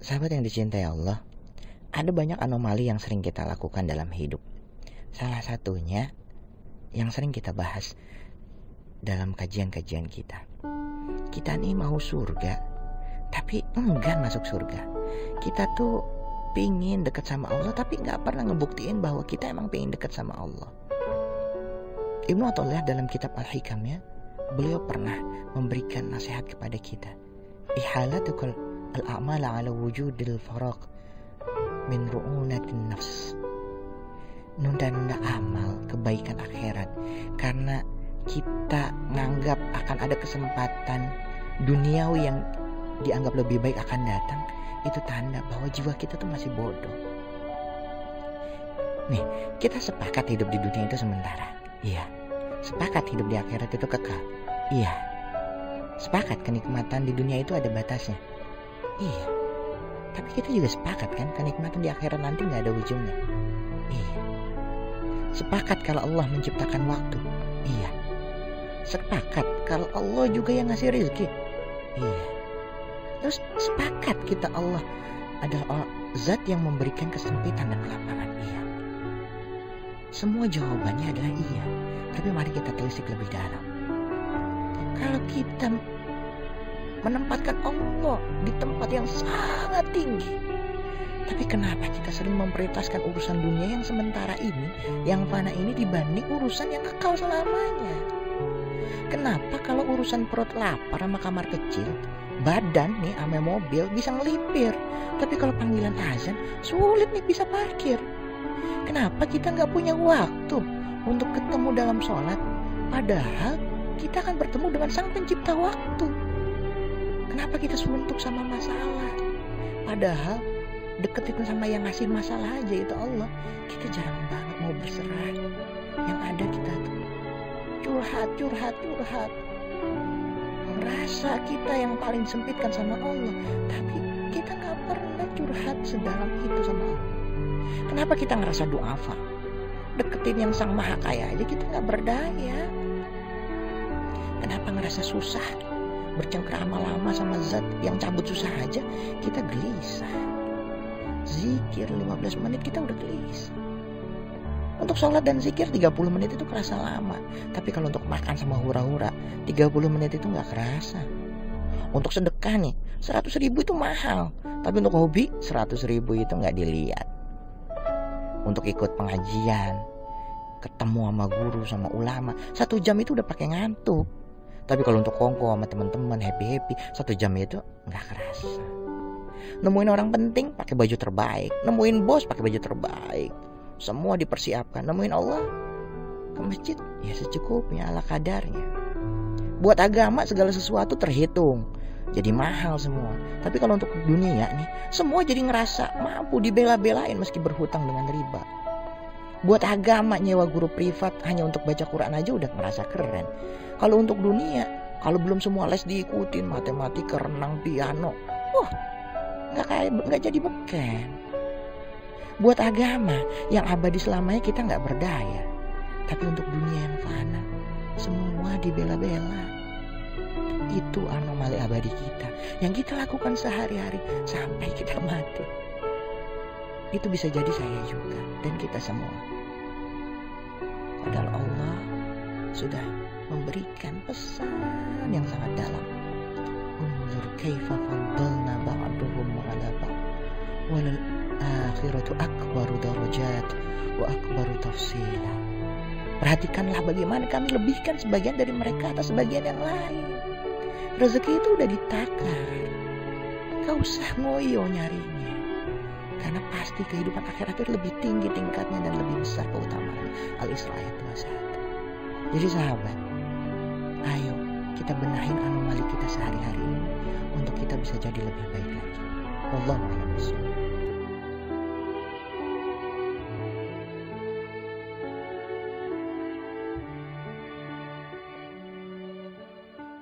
Sahabat yang dicintai Allah, ada banyak anomali yang sering kita lakukan dalam hidup. Salah satunya yang sering kita bahas dalam kajian-kajian kita. Kita nih mau surga, tapi enggan masuk surga. Kita tuh pingin dekat sama Allah, tapi gak pernah ngebuktiin bahwa kita emang pingin dekat sama Allah. Ibnu Athaillah dalam kitab Al-Hikamnya, beliau pernah memberikan nasihat kepada kita. Ihalatukal al-a'mala ala wujudil faraq min ru'unatin nafs. Nunda-nunda amal kebaikan akhirat karena kita nganggap akan ada kesempatan duniawi yang dianggap lebih baik akan datang. Itu tanda bahwa jiwa kita tuh masih bodoh. Nih, kita sepakat hidup di dunia itu sementara. Iya. Sepakat hidup di akhirat itu kekal. Iya. Sepakat kenikmatan di dunia itu ada batasnya. Iya. Tapi kita juga sepakat kan kenikmatan di akhirat nanti gak ada ujungnya. Iya. Sepakat kalau Allah menciptakan waktu. Iya. Sepakat kalau Allah juga yang ngasih rezeki. Iya. Terus sepakat kita Allah adalah zat yang memberikan kesempitan dan kelapangan. Iya. Semua jawabannya adalah iya. Tapi mari kita telisik lebih dalam. Kalau kita menempatkan Allah di tempat yang sangat tinggi, tapi kenapa kita sering memprioritaskan urusan dunia yang sementara ini, yang fana ini dibanding urusan yang kekal selamanya? Kenapa kalau urusan perut lapar sama kamar kecil, badan nih ame mobil bisa ngelipir, tapi kalau panggilan azan sulit nih bisa parkir? Kenapa kita nggak punya waktu untuk ketemu dalam sholat, padahal kita akan bertemu dengan sang pencipta waktu? Kenapa kita suntuk sama masalah, padahal deketin sama yang ngasih masalah aja itu Allah? Kita jarang banget mau berserah. Yang ada kita tuh curhat. Merasa kita yang paling sempitkan sama Allah, tapi kita gak pernah curhat sedalam itu sama Allah. Kenapa kita ngerasa duafa? Deketin yang sang maha kaya aja kita gak berdaya. Kenapa ngerasa susah? Bercengkrama lama sama zat yang cabut susah aja kita gelisah. Zikir 15 menit kita udah gelisah. Untuk sholat dan zikir 30 menit itu kerasa lama. Tapi kalau untuk makan sama hura-hura 30 menit itu gak kerasa. Untuk sedekah nih 100.000 itu mahal, tapi untuk hobi 100.000 itu gak dilihat. Untuk ikut pengajian, ketemu sama guru, sama ulama 1 jam itu udah pakai ngantuk. Tapi kalau untuk kongko sama teman-teman happy 1 jam itu gak kerasa. Nemuin orang penting pakai baju terbaik, nemuin bos pakai baju terbaik, semua dipersiapkan. Nemuin Allah ke masjid ya secukupnya, ala kadarnya. Buat agama segala sesuatu terhitung, jadi mahal semua. Tapi kalau untuk dunia nih, semua jadi ngerasa mampu, dibela-belain meski berhutang dengan riba. Buat agama nyewa guru privat hanya untuk baca Quran aja udah ngerasa keren. Kalau untuk dunia, kalau belum semua les diikutin, matematika, renang, piano, wah nggak jadi beken. Buat agama yang abadi selamanya kita nggak berdaya. Tapi untuk dunia yang fana, semua dibela-bela. Itu anomali abadi kita yang kita lakukan sehari-hari sampai kita mati. Itu bisa jadi saya juga dan kita semua. Padahal Allah sudah memberikan pesan yang sangat dalam. Unzur kaifa faddalna ba'duhum 'ala ba'd walal akhiratu akbaru darajat wa akbaru tafsila. Perhatikanlah bagaimana kami lebihkan sebagian dari mereka atas sebagian yang lain. Rezeki itu udah ditakar, gak usah ngoyo nyarinya, karena pasti kehidupan akhirat itu lebih tinggi tingkatnya dan lebih besar keutamaan. Al-Isra ayat 21. Jadi sahabat, ayo kita benahin anomali kita sehari-hari ini untuk kita bisa jadi lebih baik lagi. Wallahu a'lam bishawab.